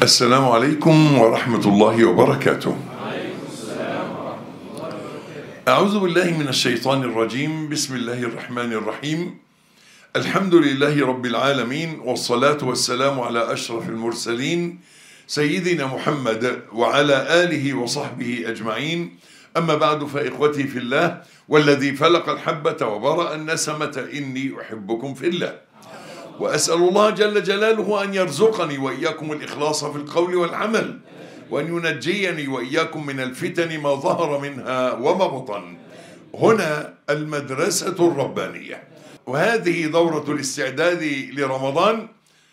السلام عليكم ورحمة الله وبركاته. أعوذ بالله من الشيطان الرجيم. بسم الله الرحمن الرحيم. الحمد لله رب العالمين، والصلاة والسلام على أشرف المرسلين سيدنا محمد وعلى آله وصحبه أجمعين. أما بعد، فإخوتي في الله والذي فلق الحبة وبرأ النسمة إني أحبكم في الله، وأسأل الله جل جلاله أن يرزقني وإياكم الإخلاص في القول والعمل، وأن ينجيني وإياكم من الفتن ما ظهر منها وما بطن. هنا المدرسة الربانية، وهذه دورة الاستعداد لرمضان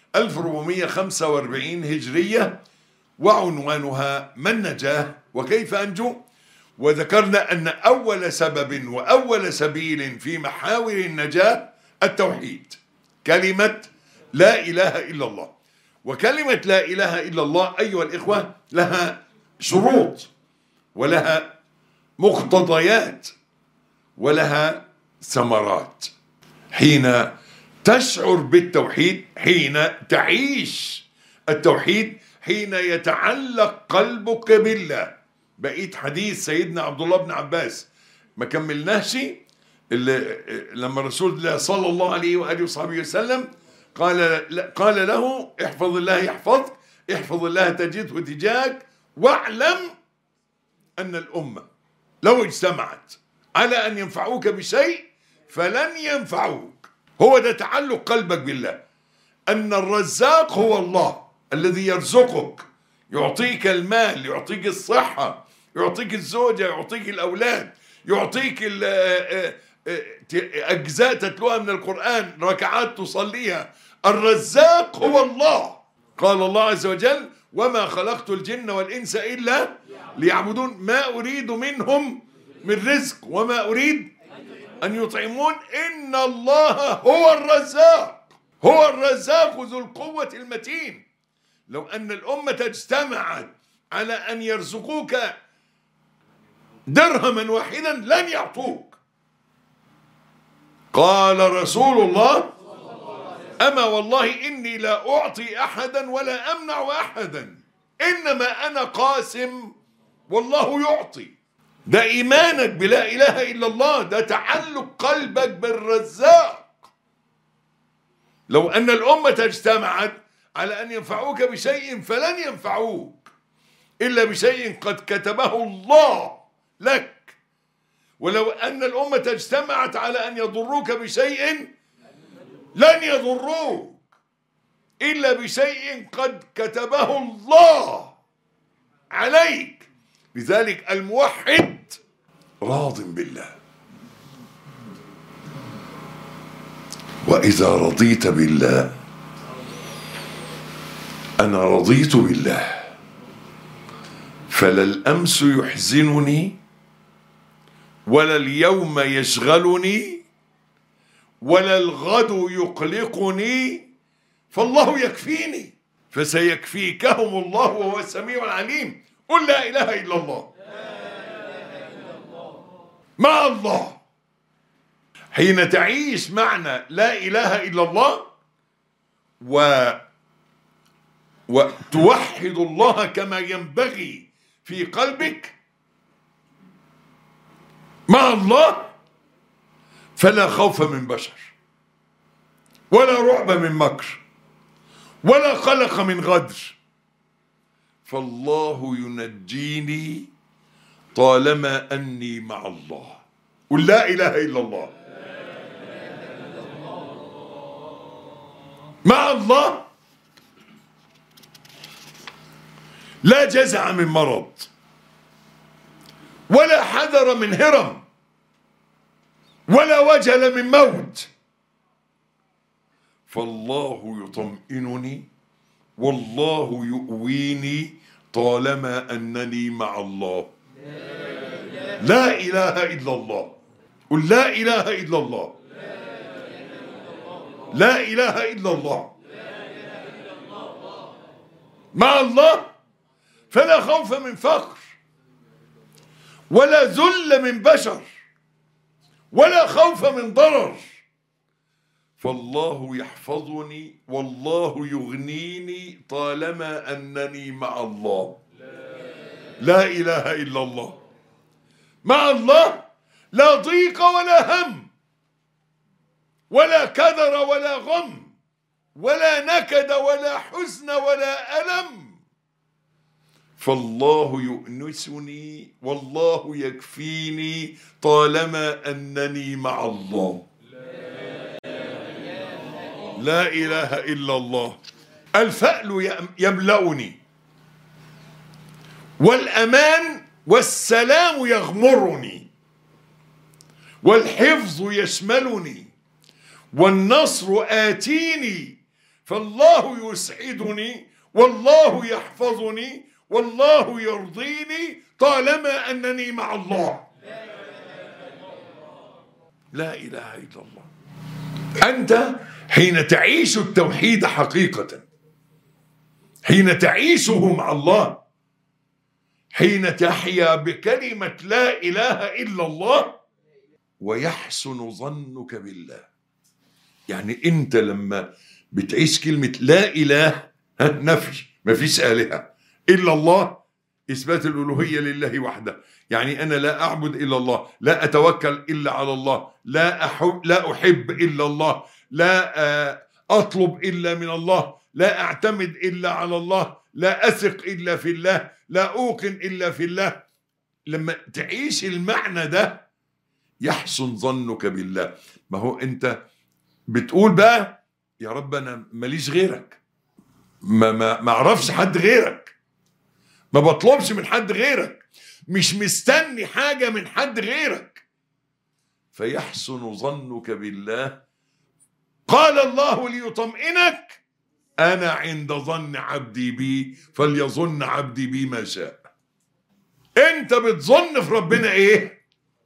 1445 هجرية، وعنوانها ما النجاة وكيف أنجو. وذكرنا أن أول سبب وأول سبيل في محاور النجاة التوحيد، كلمة لا إله إلا الله. وكلمة لا إله إلا الله أيها الإخوة لها شروط ولها مقتضيات ولها ثمرات. حين تشعر بالتوحيد، حين تعيش التوحيد، حين يتعلق قلبك بالله. بقيت حديث سيدنا عبد الله بن عباس ما كملناش، لما رسول الله صلى الله عليه وآله وصحبه وسلم قال له احفظ الله يحفظك، احفظ الله تجده تجاهك، واعلم أن الأمة لو اجتمعت على أن ينفعوك بشيء فلن ينفعوك. هو ده تعلق قلبك بالله، أن الرزاق هو الله الذي يرزقك، يعطيك المال، يعطيك الصحة، يعطيك الزوجة، يعطيك الأولاد، يعطيك أجزاء تتلوها من القرآن، ركعات تصليها. الرزاق هو الله. قال الله عز وجل: وما خلقت الجن والإنس إلا ليعبدون ما أريد منهم من رزق وما أريد أن يطعمون إن الله هو الرزاق، هو الرزاق ذو القوة المتين. لو أن الأمة اجتمعت على أن يرزقوك درهما واحدا لن يعطوك. قال رسول الله: أما والله إني لا أعطي أحدا ولا أمنع أحدا، إنما أنا قاسم والله يعطي. ده إيمانك بلا إله إلا الله، ده تعلق قلبك بالرزاق. لو أن الأمة اجتمعت على أن ينفعوك بشيء فلن ينفعوك إلا بشيء قد كتبه الله لك. ولو أن الأمة اجتمعت على أن يضروك بشيء لن يضروك إلا بشيء قد كتبه الله عليك. لذلك الموحد راض بالله. وإذا رضيت بالله، أنا رضيت بالله، فلا الأمس يحزنني ولا اليوم يشغلني ولا الغد يقلقني، فالله يكفيني فسيكفيكهم الله وهو السميع العليم. قل لا إله إلا الله. مع الله. حين تعيش معنى لا إله إلا الله وتوحد الله كما ينبغي في قلبك مع الله، فلا خوف من بشر ولا رعب من مكر ولا قلق من غدر، فالله ينجيني طالما أني مع الله. قل لا إله إلا الله. مع الله لا جزع من مرض ولا حذر من هرم ولا وجل من موت، فالله يطمئنني والله يؤويني طالما أنني مع الله. لا إله إلا الله. قل لا إله إلا الله. لا إله إلا الله. مع الله فلا خوف من فقر ولا ذل من بشر ولا خوف من ضرر، فالله يحفظني والله يغنيني طالما أنني مع الله. لا إله إلا الله. مع الله لا ضيق ولا هم ولا كدر ولا غم ولا نكد ولا حزن ولا ألم. فالله يؤنسني والله يكفيني طالما أنني مع الله. لا إله إلا الله. الفأل يملأني والأمان والسلام يغمرني والحفظ يشملني والنصر آتيني. فالله يسعدني والله يحفظني والله يرضيني طالما أنني مع الله. لا إله إلا الله. أنت حين تعيش التوحيد حقيقة، حين تعيشه مع الله، حين تحيا بكلمة لا إله إلا الله، ويحسن ظنك بالله. يعني أنت لما بتعيش كلمة لا إله، نفي، ما فيش آلهة إلا الله، إثبات الألوهية لله وحده. يعني أنا لا أعبد إلا الله، لا أتوكل إلا على الله، لا أحب إلا الله، لا أطلب إلا من الله، لا أعتمد إلا على الله، لا أثق إلا في الله، لا أوقن إلا في الله. لما تعيش المعنى ده يحسن ظنك بالله. ما هو أنت بتقول بقى يا رب أنا ماليش غيرك، ما أعرفش حد غيرك، ما بطلبش من حد غيرك، مش مستني حاجة من حد غيرك. فيحسن ظنك بالله. قال الله ليطمئنك أنا عند ظن عبدي بي فليظن عبدي بي ما شاء. أنت بتظن في ربنا إيه؟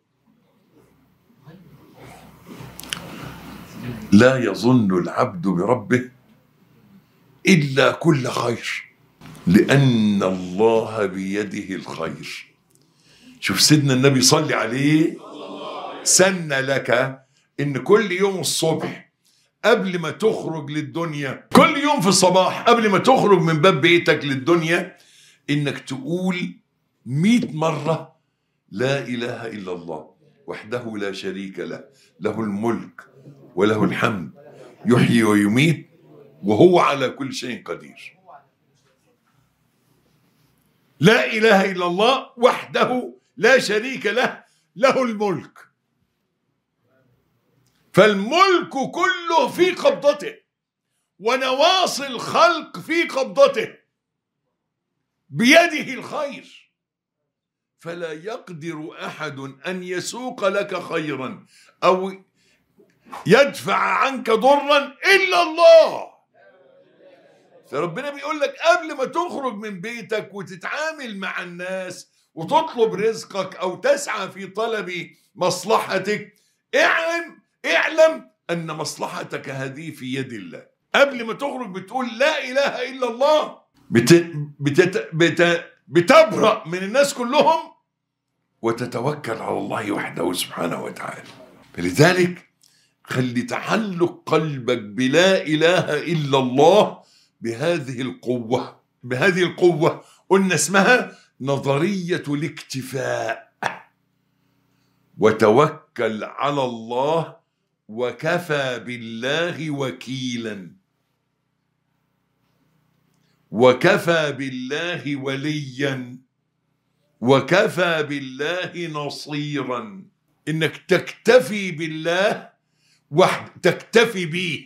لا يظن العبد بربه إلا كل خير لأن الله بيده الخير. شوف سيدنا النبي صلي عليه، سن لك إن كل يوم الصبح قبل ما تخرج للدنيا، كل يوم في الصباح قبل ما تخرج من باب بيتك للدنيا، إنك تقول 100 مرة لا إله إلا الله وحده لا شريك له، له الملك وله الحمد يحيي ويميت وهو على كل شيء قدير. لا إله إلا الله وحده لا شريك له، له الملك، فالملك كله في قبضته ونواصي الخلق في قبضته، بيده الخير، فلا يقدر أحد أن يسوق لك خيرا أو يدفع عنك ضرا إلا الله. فربنا بيقول لك قبل ما تخرج من بيتك وتتعامل مع الناس وتطلب رزقك أو تسعى في طلب مصلحتك، اعلم أن مصلحتك هذه في يد الله. قبل ما تخرج بتقول لا إله إلا الله، بتبرأ من الناس كلهم وتتوكل على الله وحده سبحانه وتعالى. فلذلك خلي تعلق قلبك بلا إله إلا الله بهذه القوة قلنا اسمها نظرية الاكتفاء. وتوكل على الله وكفى بالله وكيلا وكفى بالله وليا وكفى بالله نصيرا. انك تكتفي بالله وحده، تكتفي به،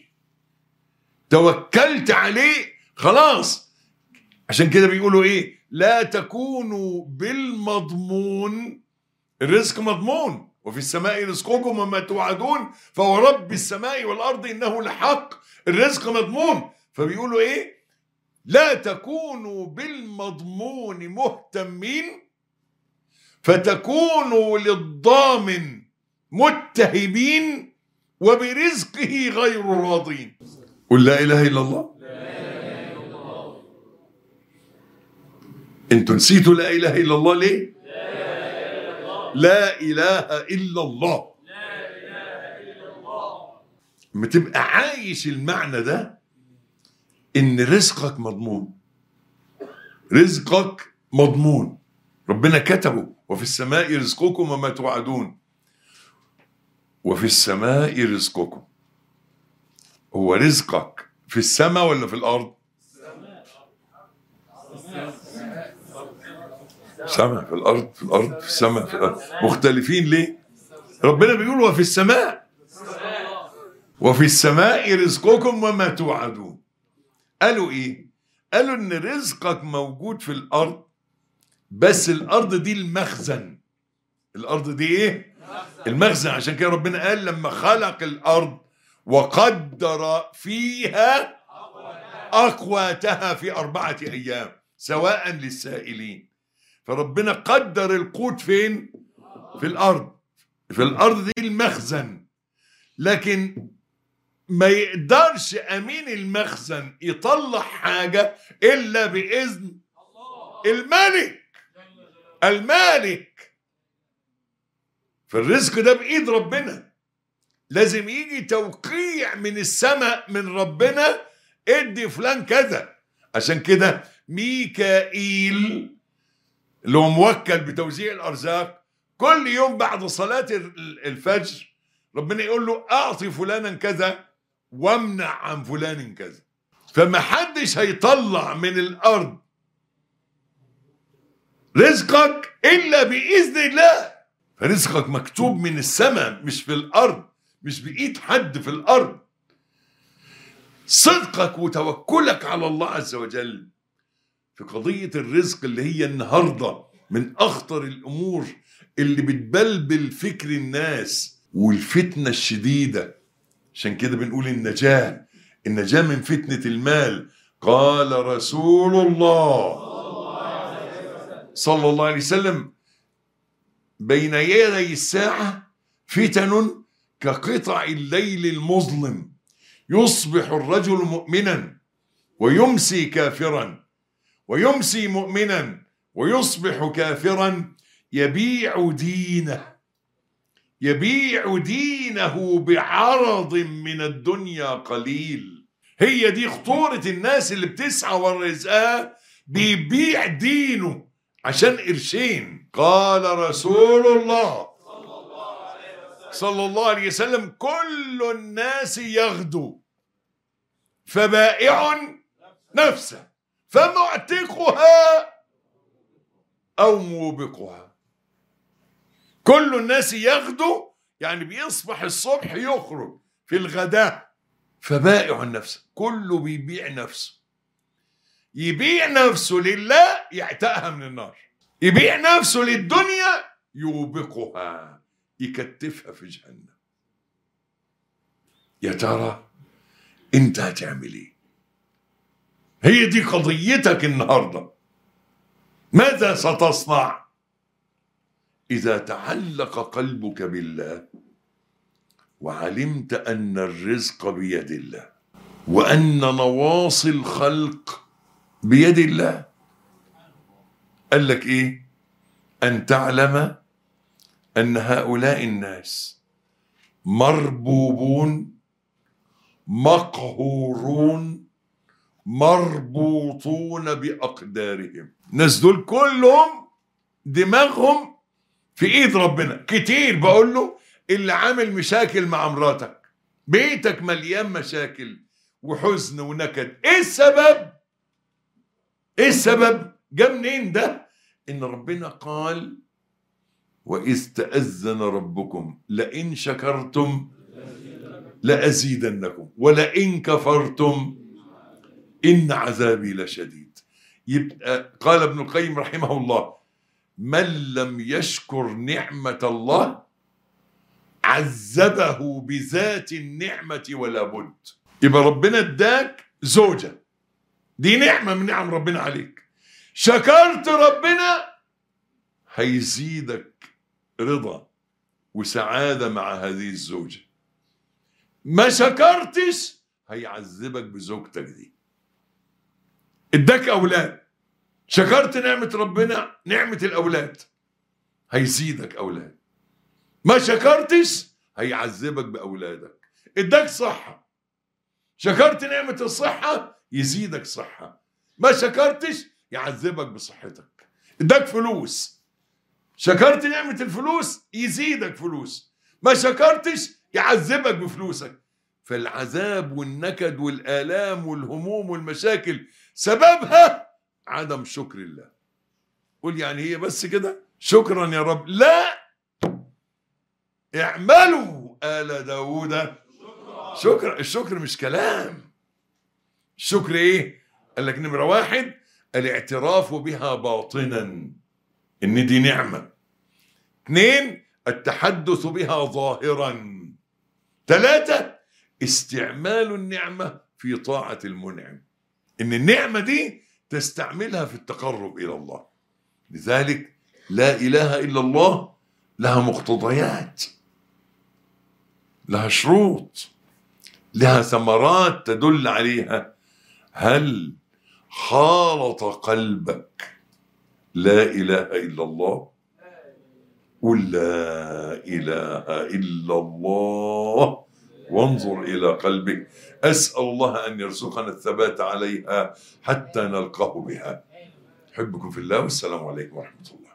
توكلت عليه خلاص. عشان كده بيقولوا ايه؟ لا تكونوا بالمضمون، الرزق مضمون، وفي السماء رزقكم وما توعدون فورب السماء والارض انه لحق، الرزق مضمون. فبيقولوا ايه؟ لا تكونوا بالمضمون مهتمين فتكونوا للضامن متهمين وبرزقه غير راضين. قل لا اله الا الله. انتوا نسيتوا لا اله الا الله ليه؟ لا اله الا الله. لما تبقى عايش المعنى ده ان رزقك مضمون، رزقك مضمون، ربنا كتبه وفي السماء رزقكم وما توعدون. وفي السماء رزقكم، هو رزقك في السماء ولا في الارض؟ سماء في الارض، في الارض في السماء في الارض، مختلفين ليه؟ ربنا بيقول وفي السماء، وفي السماء رزقكم وما توعدون. قالوا ايه؟ قالوا ان رزقك موجود في الارض، بس الارض دي المخزن. الارض دي ايه؟ المخزن. عشان كده ربنا قال لما خلق الارض وقدر فيها اقواتها في 4 ايام سواء للسائلين. فربنا قدر القوت فين؟ في الارض. في الارض دي المخزن، لكن ما يقدرش امين المخزن يطلع حاجة الا باذن الملك. المالك. فالرزق ده بايد ربنا، لازم يجي توقيع من السماء من ربنا ادي فلان كذا. عشان كده ميكائيل اللي هو موكل بتوزيع الارزاق كل يوم بعد صلاة الفجر ربنا يقول له اعطي فلانا كذا وامنع عن فلان كذا. فما حدش هيطلع من الارض رزقك الا باذن الله. فرزقك مكتوب من السماء مش في الارض، مش بايد حد في الارض. صدقك وتوكلك على الله عز وجل في قضية الرزق اللي هي النهاردة من اخطر الامور اللي بتبلبل فكر الناس والفتنة الشديدة. عشان كده بنقول النجاة من فتنة المال. قال رسول الله صلى الله عليه وسلم بين يدي الساعة فتن كقطع الليل المظلم، يصبح الرجل مؤمنا ويمسي كافرا، ويمسي مؤمنا ويصبح كافرا، يبيع دينه بعرض من الدنيا قليل. هي دي خطورة الناس اللي بتسعى ورزقها، بيبيع دينه عشان قرشين. قال رسول الله صلى الله عليه وسلم كل الناس يغدو فبائع نفسه فمعتقها أو موبقها. كل الناس يغدو يعني بيصبح الصبح يخرج في الغداء، فبائع نفسه، كله بيبيع نفسه. يبيع نفسه لله يعتقها من النار، يبيع نفسه للدنيا يوبقها، يكتفها في جهنم. يا ترى انت هتعمل ايه؟ هي دي قضيتك النهارده. ماذا ستصنع إذا تعلق قلبك بالله وعلمت أن الرزق بيد الله وأن نواصي الخلق بيد الله؟ قال لك إيه؟ أن تعلم أن هؤلاء الناس مربوبون مقهورون مربوطون بأقدارهم. الناس دول كلهم دماغهم في ايد ربنا. كتير بقول له اللي عامل مشاكل مع مراتك، بيتك مليان مشاكل وحزن ونكد، ايه السبب؟ ايه السبب؟ جا منين ده؟ ان ربنا قال وإذ تأذن ربكم لئن شكرتم لأزيدنكم ولئن كفرتم إن عذابي لشديد. يبقى قال ابن القيم رحمه الله من لم يشكر نعمة الله عذبه بذات النعمة ولا بد. يبقى ربنا اداك زوجة، دي نعمة من نعم ربنا عليك، شكرت ربنا هيزيدك رضا وسعادة مع هذه الزوجة. ما شكرتش هيعذبك بزوجتك دي. اداك أولاد، شكرت نعمة ربنا، نعمة الأولاد، هيزيدك أولاد. ما شكرتش هيعذبك بأولادك. اداك صحة، شكرت نعمة الصحة يزيدك صحة، ما شكرتش يعذبك بصحتك. اداك فلوس، شكرت نعمة الفلوس يزيدك فلوس، ما شكرتش يعذبك بفلوسك. فالعذاب والنكد والآلام والهموم والمشاكل سببها عدم شكر الله. قول يعني هي بس كده شكرا يا رب؟ لا، اعملوا آل داود شكرا. الشكر مش كلام. الشكر ايه؟ قال لك نمرة 1 الاعتراف بها باطنا ان دي نعمة. 2 التحدث بها ظاهرا. 3 استعمال النعمة في طاعة المنعم، ان النعمة دي تستعملها في التقرب الى الله. لذلك لا اله الا الله لها مقتضيات، لها شروط، لها ثمرات تدل عليها. هل خالط قلبك لا اله الا الله؟ قل لا اله الا الله وانظر الى قلبك. اسال الله ان يرزقنا الثبات عليها حتى نلقاه بها. احبكم في الله والسلام عليكم ورحمه الله.